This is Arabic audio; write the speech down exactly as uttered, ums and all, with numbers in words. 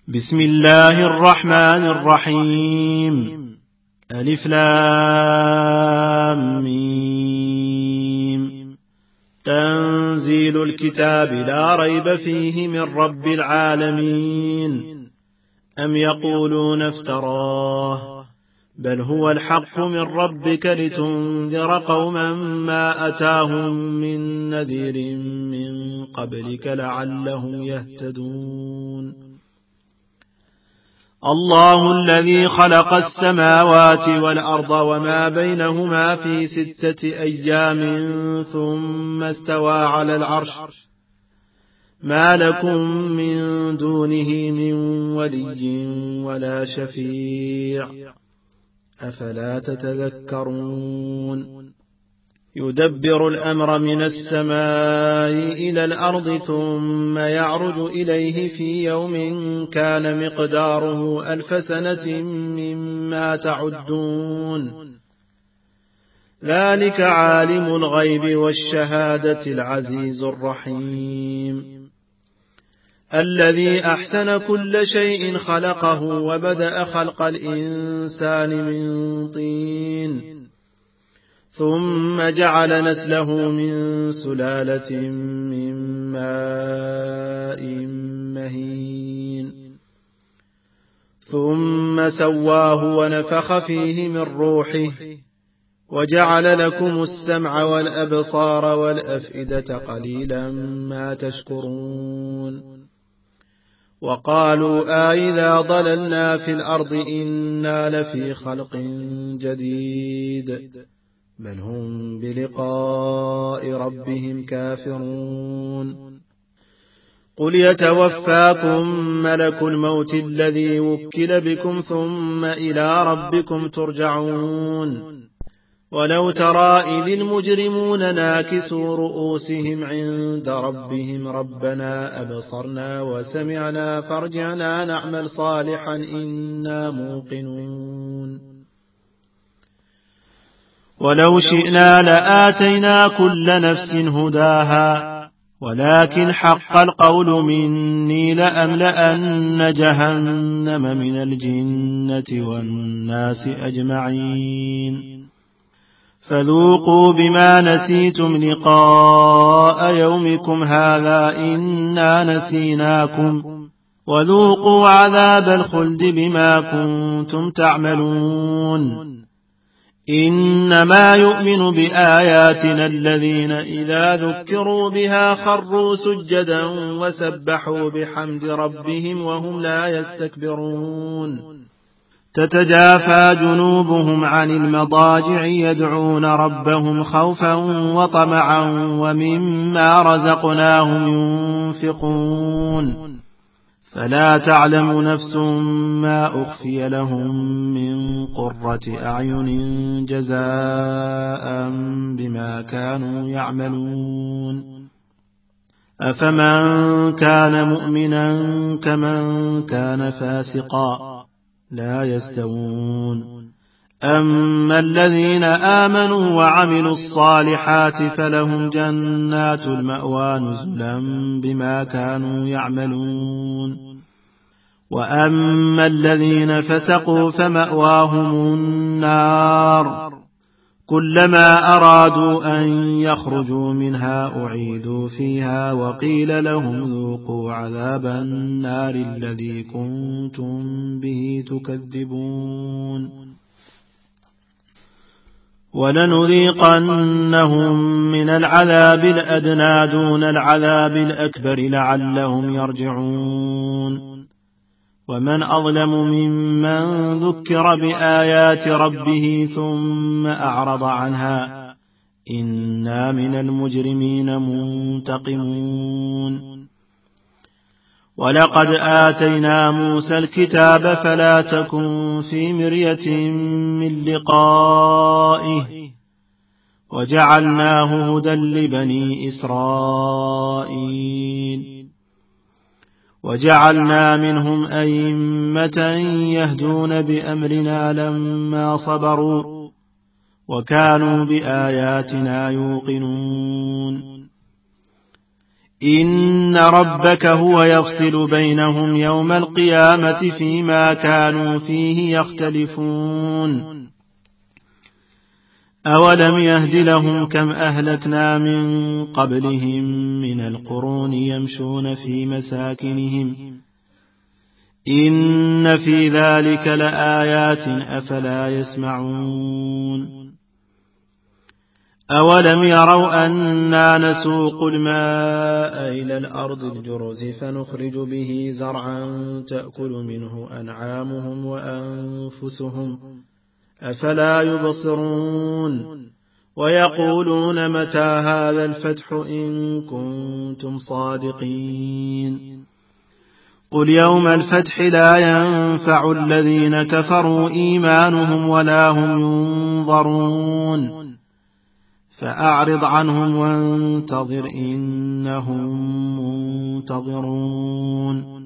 بسم الله الرحمن الرحيم. ألف لام ميم. تنزيل الكتاب لا ريب فيه من رب العالمين. أم يقولون افتراه بل هو الحق من ربك لتنذر قوما ما أتاهم من نذير من قبلك لعلهم يهتدون. الله الذي خلق السماوات والأرض وما بينهما في ستة أيام ثم استوى على العرش ما لكم من دونه من ولي ولا شفيع أفلا تتذكرون. يدبر الأمر من السماء إلى الأرض ثم يعرج إليه في يوم كان مقداره ألف سنة مما تعدون. ذلك عالم الغيب والشهادة العزيز الرحيم الذي أحسن كل شيء خلقه وبدأ خلق الإنسان من طين ثم جعل نسله من سلالة من ماء مهين ثم سواه ونفخ فيه من روحه وجعل لكم السمع والأبصار والأفئدة قليلا ما تشكرون. وقالوا أئذا ضللنا في الأرض إنا لفي خلق جديد بل هم بلقاء ربهم كافرون. قل يتوفاكم ملك الموت الذي وكل بكم ثم إلى ربكم ترجعون. ولو ترى إذ المجرمون ناكسوا رؤوسهم عند ربهم ربنا أبصرنا وسمعنا فارجعنا نعمل صالحا إنا موقنون. ولو شئنا لآتينا كل نفس هداها ولكن حق القول مني لأملأن جهنم من الجنة والناس أجمعين. فذوقوا بما نسيتم لقاء يومكم هذا إنا نسيناكم وذوقوا عذاب الخلد بما كنتم تعملون. إنما يؤمن بآياتنا الذين إذا ذكروا بها خروا سجدا وسبحوا بحمد ربهم وهم لا يستكبرون. تتجافى جنوبهم عن المضاجع يدعون ربهم خوفا وطمعا ومما رزقناهم ينفقون. فلا تعلم نفس ما أخفي لهم من قرة أعين جزاء بما كانوا يعملون. أفمن كان مؤمنا كمن كان فاسقا لا يستوون. أما الذين آمنوا وعملوا الصالحات فلهم جنات المأوى نزلا بما كانوا يعملون. وأما الذين فسقوا فمأواهم النار كلما أرادوا أن يخرجوا منها أعيدوا فيها وقيل لهم ذوقوا عذاب النار الذي كنتم به تكذبون. ولنذيقنهم من العذاب الأدنى دون العذاب الأكبر لعلهم يرجعون. ومن أظلم ممن ذكر بآيات ربه ثم أعرض عنها إنا من المجرمين منتقمون. ولقد آتينا موسى الكتاب فلا تكن في مرية من لقائه وجعلناه هدى لبني إسرائيل. وجعلنا منهم أئمة يهدون بأمرنا لما صبروا وكانوا بآياتنا يوقنون. إن ربك هو يفصل بينهم يوم القيامة فيما كانوا فيه يختلفون أولم يهد لهم كم أهلكنا من قبلهم من القرون يمشون في مساكنهم إن في ذلك لآيات أفلا يسمعون أولم يروا أنا نسوق الماء إلى الأرض الجرز فنخرج به زرعا تأكل منه أنعامهم وأنفسهم أفلا يبصرون ويقولون متى هذا الفتح إن كنتم صادقين قل يوم الفتح لا ينفع الذين كفروا إيمانهم ولا هم ينظرون فأعرض عنهم وانتظر إنهم منتظرون